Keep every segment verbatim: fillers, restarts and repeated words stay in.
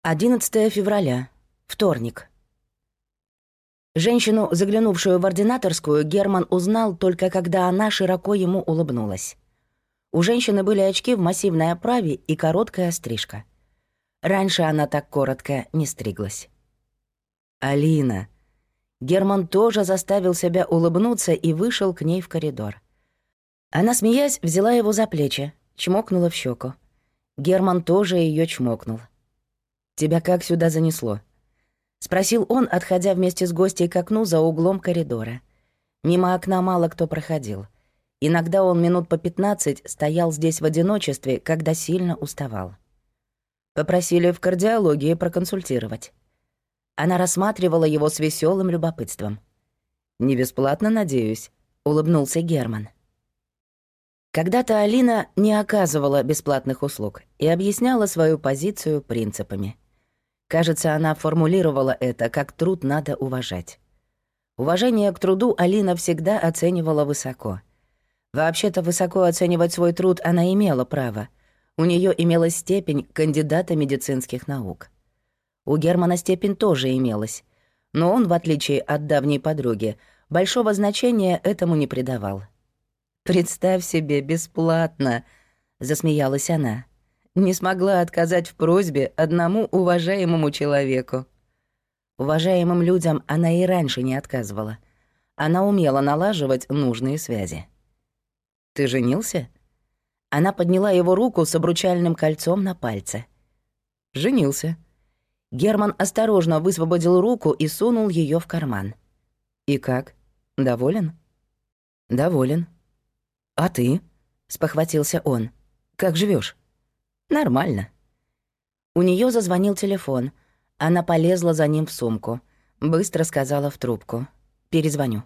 одиннадцатое февраля. Вторник. Женщину, заглянувшую в ординаторскую, Герман узнал только когда она широко ему улыбнулась. У женщины были очки в массивной оправе и короткая стрижка. Раньше она так коротко не стриглась. «Алина». Герман тоже заставил себя улыбнуться и вышел к ней в коридор. Она, смеясь, взяла его за плечи, чмокнула в щеку. Герман тоже ее чмокнул. «Тебя как сюда занесло?» — спросил он, отходя вместе с гостей к окну за углом коридора. Мимо окна мало кто проходил. Иногда он минут по пятнадцать стоял здесь в одиночестве, когда сильно уставал. Попросили в кардиологии проконсультировать. Она рассматривала его с веселым любопытством. «Не бесплатно, надеюсь», — улыбнулся Герман. Когда-то Алина не оказывала бесплатных услуг и объясняла свою позицию принципами. Кажется, она формулировала это, как труд надо уважать. Уважение к труду Алина всегда оценивала высоко. Вообще-то высоко оценивать свой труд она имела право. У нее имелась степень кандидата медицинских наук. У Германа степень тоже имелась, но он, в отличие от давней подруги, большого значения этому не придавал. «Представь себе, бесплатно!» — засмеялась она. Не смогла отказать в просьбе одному уважаемому человеку. Уважаемым людям она и раньше не отказывала. Она умела налаживать нужные связи. «Ты женился?» Она подняла его руку с обручальным кольцом на пальце. «Женился». Герман осторожно высвободил руку и сунул ее в карман. «И как? Доволен?» «Доволен». «А ты?» — спохватился он. «Как живешь? «Нормально». У нее зазвонил телефон. Она полезла за ним в сумку. Быстро сказала в трубку. «Перезвоню».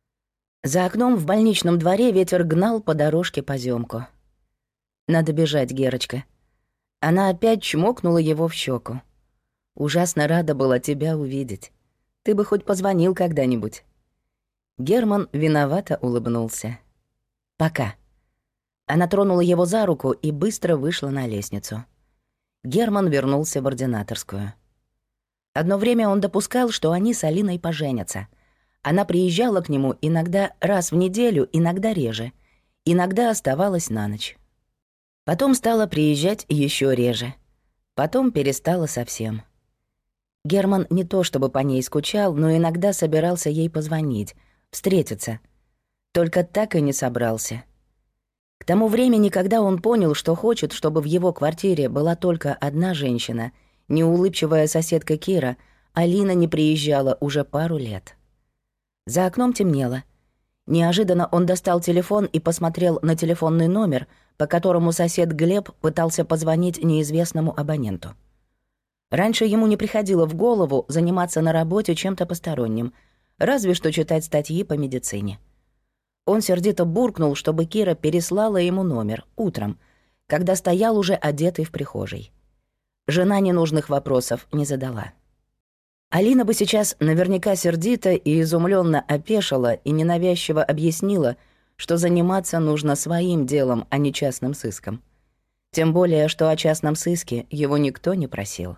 За окном в больничном дворе ветер гнал по дорожке поземку. «Надо бежать, Герочка». Она опять чмокнула его в щеку. «Ужасно рада была тебя увидеть. Ты бы хоть позвонил когда-нибудь». Герман виновато улыбнулся. «Пока». Она тронула его за руку и быстро вышла на лестницу. Герман вернулся в ординаторскую. Одно время он допускал, что они с Алиной поженятся. Она приезжала к нему иногда раз в неделю, иногда реже. Иногда оставалась на ночь. Потом стала приезжать еще реже. Потом перестала совсем. Герман не то чтобы по ней скучал, но иногда собирался ей позвонить, встретиться. Только так и не собрался. К тому времени, когда он понял, что хочет, чтобы в его квартире была только одна женщина, неулыбчивая соседка Кира, Алина не приезжала уже пару лет. За окном темнело. Неожиданно он достал телефон и посмотрел на телефонный номер, по которому сосед Глеб пытался позвонить неизвестному абоненту. Раньше ему не приходило в голову заниматься на работе чем-то посторонним, разве что читать статьи по медицине. Он сердито буркнул, чтобы Кира переслала ему номер утром, когда стоял уже одетый в прихожей. Жена ненужных вопросов не задала. Алина бы сейчас наверняка сердито и изумленно опешила и ненавязчиво объяснила, что заниматься нужно своим делом, а не частным сыском. Тем более, что о частном сыске его никто не просил.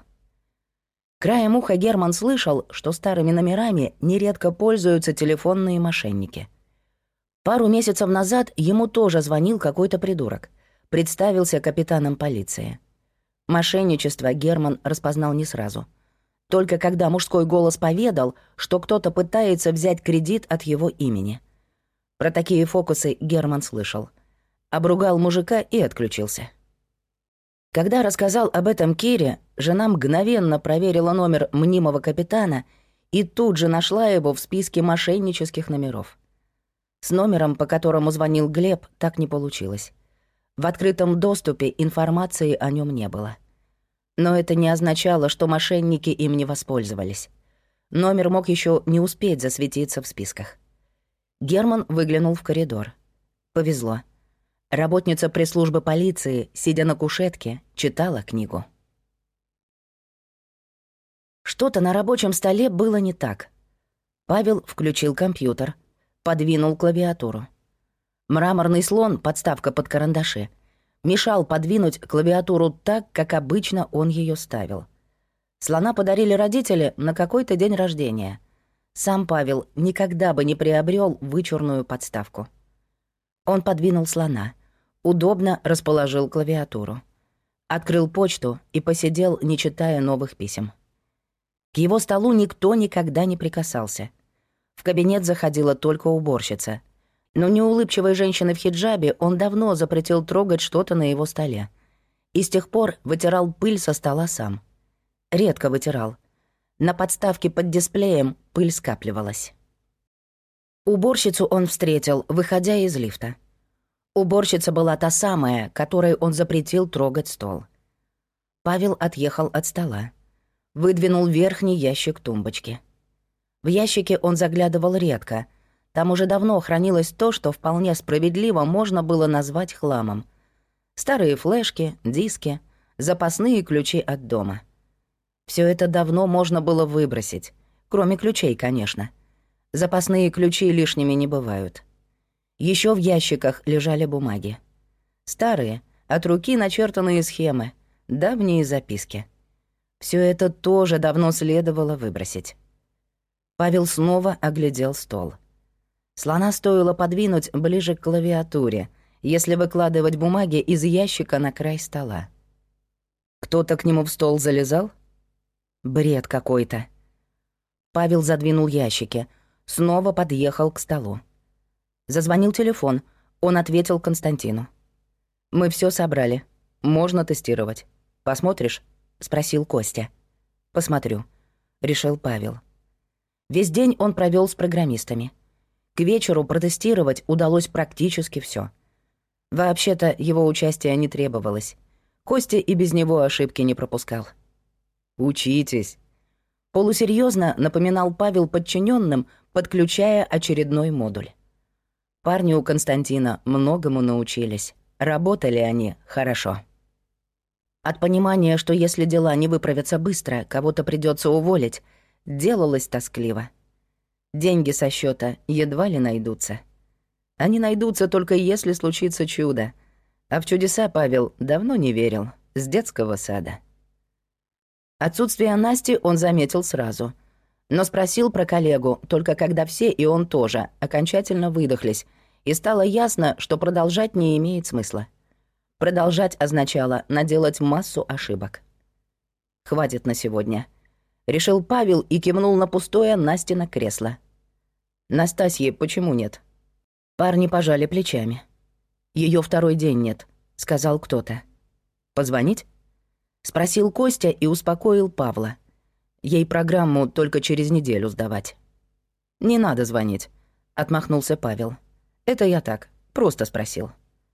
Краем уха Герман слышал, что старыми номерами нередко пользуются телефонные мошенники. Пару месяцев назад ему тоже звонил какой-то придурок. Представился капитаном полиции. Мошенничество Герман распознал не сразу. Только когда мужской голос поведал, что кто-то пытается взять кредит от его имени. Про такие фокусы Герман слышал. Обругал мужика и отключился. Когда рассказал об этом Кире, жена мгновенно проверила номер мнимого капитана и тут же нашла его в списке мошеннических номеров. С номером, по которому звонил Глеб, так не получилось. В открытом доступе информации о нем не было. Но это не означало, что мошенники им не воспользовались. Номер мог еще не успеть засветиться в списках. Герман выглянул в коридор. Повезло. Работница пресс-службы полиции, сидя на кушетке, читала книгу. Что-то на рабочем столе было не так. Павел включил компьютер, подвинул клавиатуру. Мраморный слон, подставка под карандаши, мешал подвинуть клавиатуру так, как обычно он ее ставил. Слона подарили родители на какой-то день рождения. Сам Павел никогда бы не приобрел вычурную подставку. Он подвинул слона, удобно расположил клавиатуру. Открыл почту и посидел, не читая новых писем. К его столу никто никогда не прикасался. В кабинет заходила только уборщица. Но неулыбчивой женщине в хиджабе он давно запретил трогать что-то на его столе. И с тех пор вытирал пыль со стола сам. Редко вытирал. На подставке под дисплеем пыль скапливалась. Уборщицу он встретил, выходя из лифта. Уборщица была та самая, которой он запретил трогать стол. Павел отъехал от стола. Выдвинул верхний ящик тумбочки. В ящике он заглядывал редко. Там уже давно хранилось то, что вполне справедливо можно было назвать хламом. Старые флешки, диски, запасные ключи от дома. Все это давно можно было выбросить. Кроме ключей, конечно. Запасные ключи лишними не бывают. Еще в ящиках лежали бумаги. Старые, от руки начертанные схемы, давние записки. Все это тоже давно следовало выбросить. Павел снова оглядел стол. Слона стоило подвинуть ближе к клавиатуре, если выкладывать бумаги из ящика на край стола. Кто-то к нему в стол залезал? Бред какой-то. Павел задвинул ящики, снова подъехал к столу. Зазвонил телефон, он ответил Константину. «Мы все собрали. Можно тестировать. Посмотришь?» — спросил Костя. «Посмотрю», — решил Павел. Весь день он провел с программистами. К вечеру протестировать удалось практически все. Вообще-то его участие не требовалось. Костя и без него ошибки не пропускал. «Учитесь», — полусерьезно напоминал Павел подчиненным, подключая очередной модуль. Парни у Константина многому научились. Работали они хорошо. От понимания, что если дела не выправятся быстро, кого-то придется уволить, делалось тоскливо. Деньги со счета едва ли найдутся. Они найдутся только если случится чудо. А в чудеса Павел давно не верил, с детского сада. Отсутствие Насти он заметил сразу. Но спросил про коллегу, только когда все, и он тоже, окончательно выдохлись, и стало ясно, что продолжать не имеет смысла. Продолжать означало наделать массу ошибок. «Хватит на сегодня», — решил Павел и кивнул на пустое Настино кресло. «Настасьи почему нет?» Парни пожали плечами. Ее второй день нет», — сказал кто-то. «Позвонить?» — спросил Костя и успокоил Павла. «Ей программу только через неделю сдавать». «Не надо звонить», — отмахнулся Павел. «Это я так, просто спросил».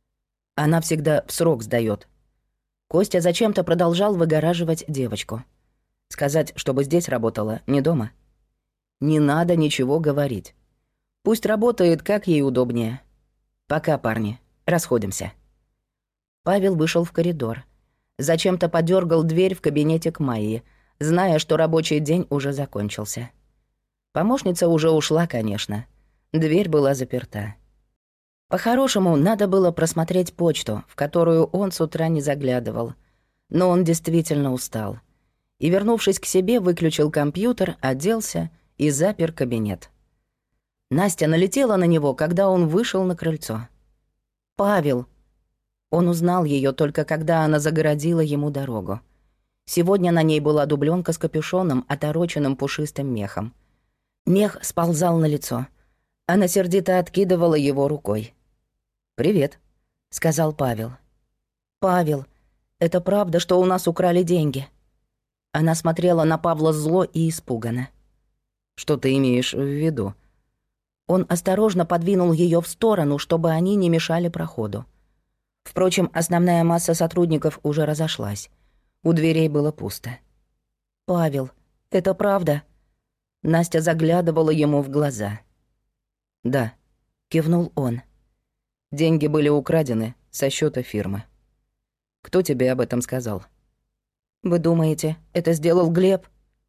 Она всегда в срок сдаёт. Костя зачем-то продолжал выгораживать девочку. Сказать, чтобы здесь работала, не дома. Не надо ничего говорить. Пусть работает, как ей удобнее. Пока, парни, расходимся. Павел вышел в коридор. Зачем-то подергал дверь в кабинете к Майе, зная, что рабочий день уже закончился. Помощница уже ушла, конечно. Дверь была заперта. По-хорошему, надо было просмотреть почту, в которую он с утра не заглядывал. Но он действительно устал. И, вернувшись к себе, выключил компьютер, оделся и запер кабинет. Настя налетела на него, когда он вышел на крыльцо. «Павел!» Он узнал ее только когда она загородила ему дорогу. Сегодня на ней была дубленка с капюшоном, отороченным пушистым мехом. Мех сползал на лицо. Она сердито откидывала его рукой. «Привет», — сказал Павел. «Павел, это правда, что у нас украли деньги?» Она смотрела на Павла зло и испуганно. «Что ты имеешь в виду?» Он осторожно подвинул ее в сторону, чтобы они не мешали проходу. Впрочем, основная масса сотрудников уже разошлась. У дверей было пусто. «Павел, это правда?» Настя заглядывала ему в глаза. «Да», — кивнул он. «Деньги были украдены со счета фирмы. Кто тебе об этом сказал?» «Вы думаете, это сделал Глеб?»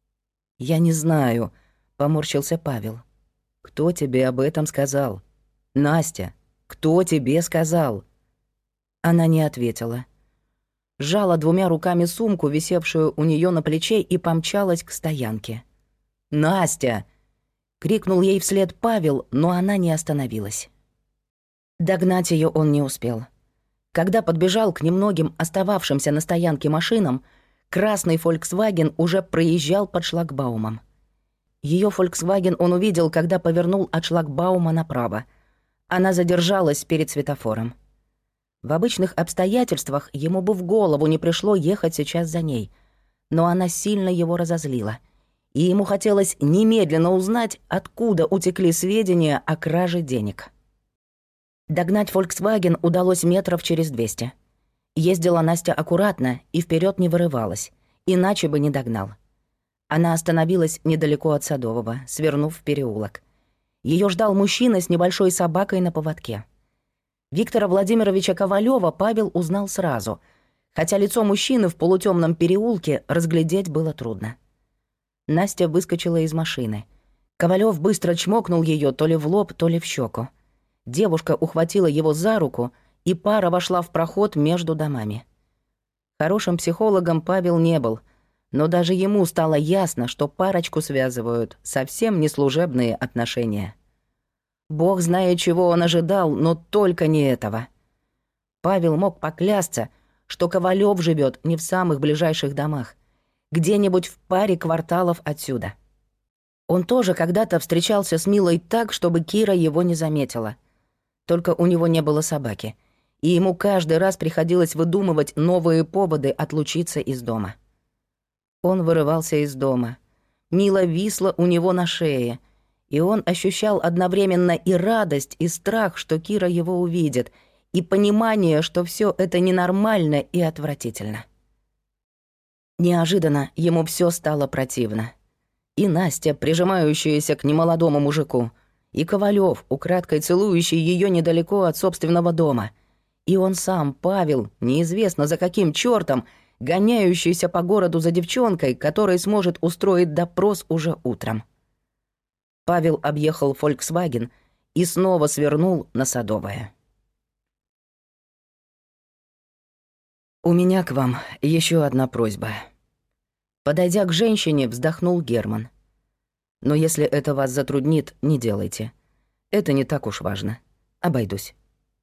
«Я не знаю», — поморщился Павел. «Кто тебе об этом сказал? Настя, кто тебе сказал?» Она не ответила. сжала двумя руками сумку, висевшую у нее на плече, и помчалась к стоянке. «Настя!» — крикнул ей вслед Павел, но она не остановилась. Догнать ее он не успел. Когда подбежал к немногим остававшимся на стоянке машинам, красный «Фольксваген» уже проезжал под шлагбаумом. Ее «Фольксваген» он увидел, когда повернул от шлагбаума направо. Она задержалась перед светофором. В обычных обстоятельствах ему бы в голову не пришло ехать сейчас за ней, но она сильно его разозлила, и ему хотелось немедленно узнать, откуда утекли сведения о краже денег. Догнать «Фольксваген» удалось метров через двести. Ездила Настя аккуратно и вперед не вырывалась, иначе бы не догнал. Она остановилась недалеко от Садового, свернув в переулок. Ее ждал мужчина с небольшой собакой на поводке. Виктора Владимировича Ковалева Павел узнал сразу, хотя лицо мужчины в полутемном переулке разглядеть было трудно. Настя выскочила из машины. Ковалев быстро чмокнул ее то ли в лоб, то ли в щеку. Девушка ухватила его за руку, и пара вошла в проход между домами. Хорошим психологом Павел не был, но даже ему стало ясно, что парочку связывают совсем не служебные отношения. Бог знает, чего он ожидал, но только не этого. Павел мог поклясться, что Ковалев живет не в самых ближайших домах, где-нибудь в паре кварталов отсюда. Он тоже когда-то встречался с Милой так, чтобы Кира его не заметила. Только у него не было собаки, и ему каждый раз приходилось выдумывать новые поводы отлучиться из дома. Он вырывался из дома. Мила висла у него на шее, и он ощущал одновременно и радость, и страх, что Кира его увидит, и понимание, что все это ненормально и отвратительно. Неожиданно ему все стало противно. И Настя, прижимающаяся к немолодому мужику, и Ковалев, украдкой целующий ее недалеко от собственного дома, и он сам, Павел, неизвестно за каким чертом, гоняющийся по городу за девчонкой, которой сможет устроить допрос уже утром. Павел объехал «Фольксваген» и снова свернул на Садовое. «У меня к вам еще одна просьба». Подойдя к женщине, вздохнул Герман. «Но если это вас затруднит, не делайте. Это не так уж важно. Обойдусь».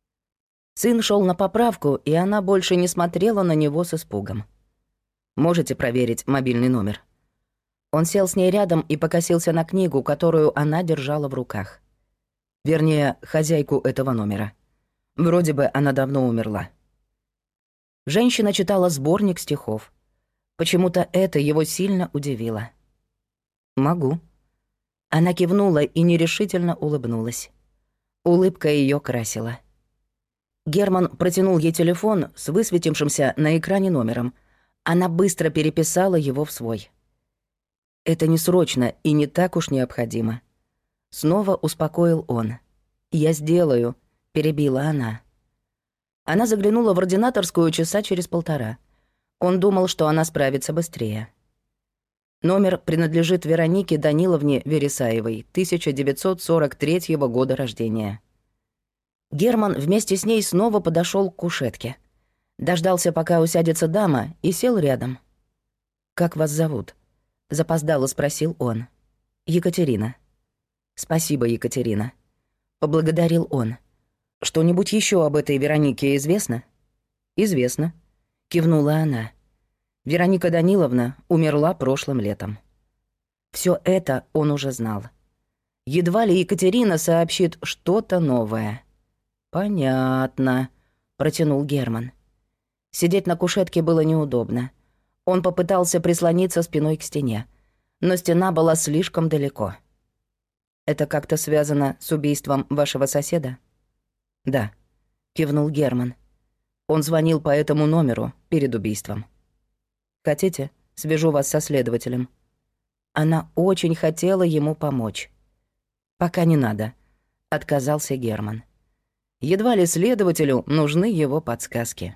Сын шел на поправку, и она больше не смотрела на него с испугом. «Можете проверить мобильный номер?» Он сел с ней рядом и покосился на книгу, которую она держала в руках. Вернее, хозяйку этого номера. Вроде бы она давно умерла. Женщина читала сборник стихов. Почему-то это его сильно удивило. «Могу». Она кивнула и нерешительно улыбнулась. Улыбка ее красила. Герман протянул ей телефон с высветившимся на экране номером. Она быстро переписала его в свой. «Это не срочно и не так уж необходимо». Снова успокоил он. «Я сделаю», — перебила она. Она заглянула в ординаторскую часа через полтора. Он думал, что она справится быстрее. Номер принадлежит Веронике Даниловне Вересаевой, тысяча девятьсот сорок третьего года рождения. Герман вместе с ней снова подошел к кушетке. Дождался, пока усядется дама, и сел рядом. «Как вас зовут?» — запоздало спросил он. «Екатерина». «Спасибо, Екатерина», — поблагодарил он. «Что-нибудь еще об этой Веронике известно?» «Известно», — кивнула она. «Вероника Даниловна умерла прошлым летом». Все это он уже знал. Едва ли Екатерина сообщит что-то новое. «Понятно», — протянул Герман. Сидеть на кушетке было неудобно. Он попытался прислониться спиной к стене, но стена была слишком далеко. «Это как-то связано с убийством вашего соседа?» «Да», — кивнул Герман. «Он звонил по этому номеру перед убийством». «Хотите, свяжу вас со следователем?» Она очень хотела ему помочь. «Пока не надо», — отказался Герман. Едва ли следователю нужны его подсказки.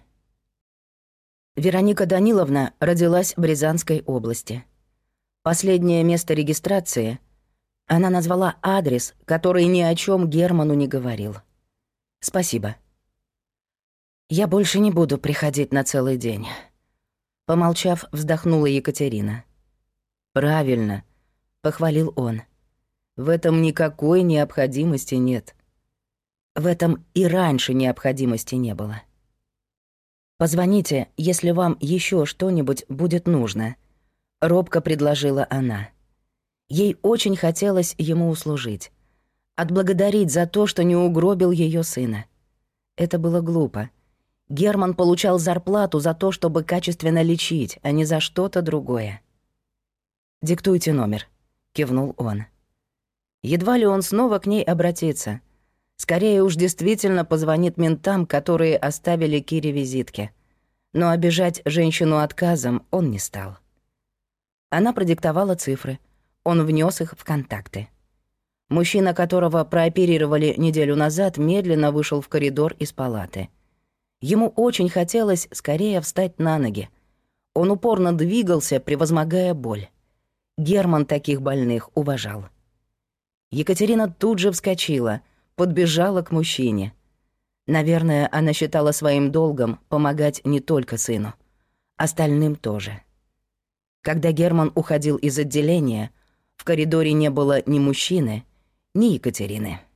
Вероника Даниловна родилась в Рязанской области. Последнее место регистрации — она назвала адрес, который ни о чем Герману не говорил. «Спасибо. Я больше не буду приходить на целый день. Помолчав, вздохнула Екатерина. «Правильно», — похвалил он. «В этом никакой необходимости нет. В этом и раньше необходимости не было. Позвоните, если вам еще что-нибудь будет нужно», — робко предложила она. Ей очень хотелось ему услужить, отблагодарить за то, что не угробил ее сына. Это было глупо. Герман получал зарплату за то, чтобы качественно лечить, а не за что-то другое. «Диктуйте номер», — кивнул он. Едва ли он снова к ней обратится. Скорее уж действительно позвонит ментам, которые оставили Кире визитки. Но обижать женщину отказом он не стал. Она продиктовала цифры. Он внес их в контакты. Мужчина, которого прооперировали неделю назад, медленно вышел в коридор из палаты. Ему очень хотелось скорее встать на ноги. Он упорно двигался, превозмогая боль. Герман таких больных уважал. Екатерина тут же вскочила, подбежала к мужчине. Наверное, она считала своим долгом помогать не только сыну, остальным тоже. Когда Герман уходил из отделения, в коридоре не было ни мужчины, ни Екатерины.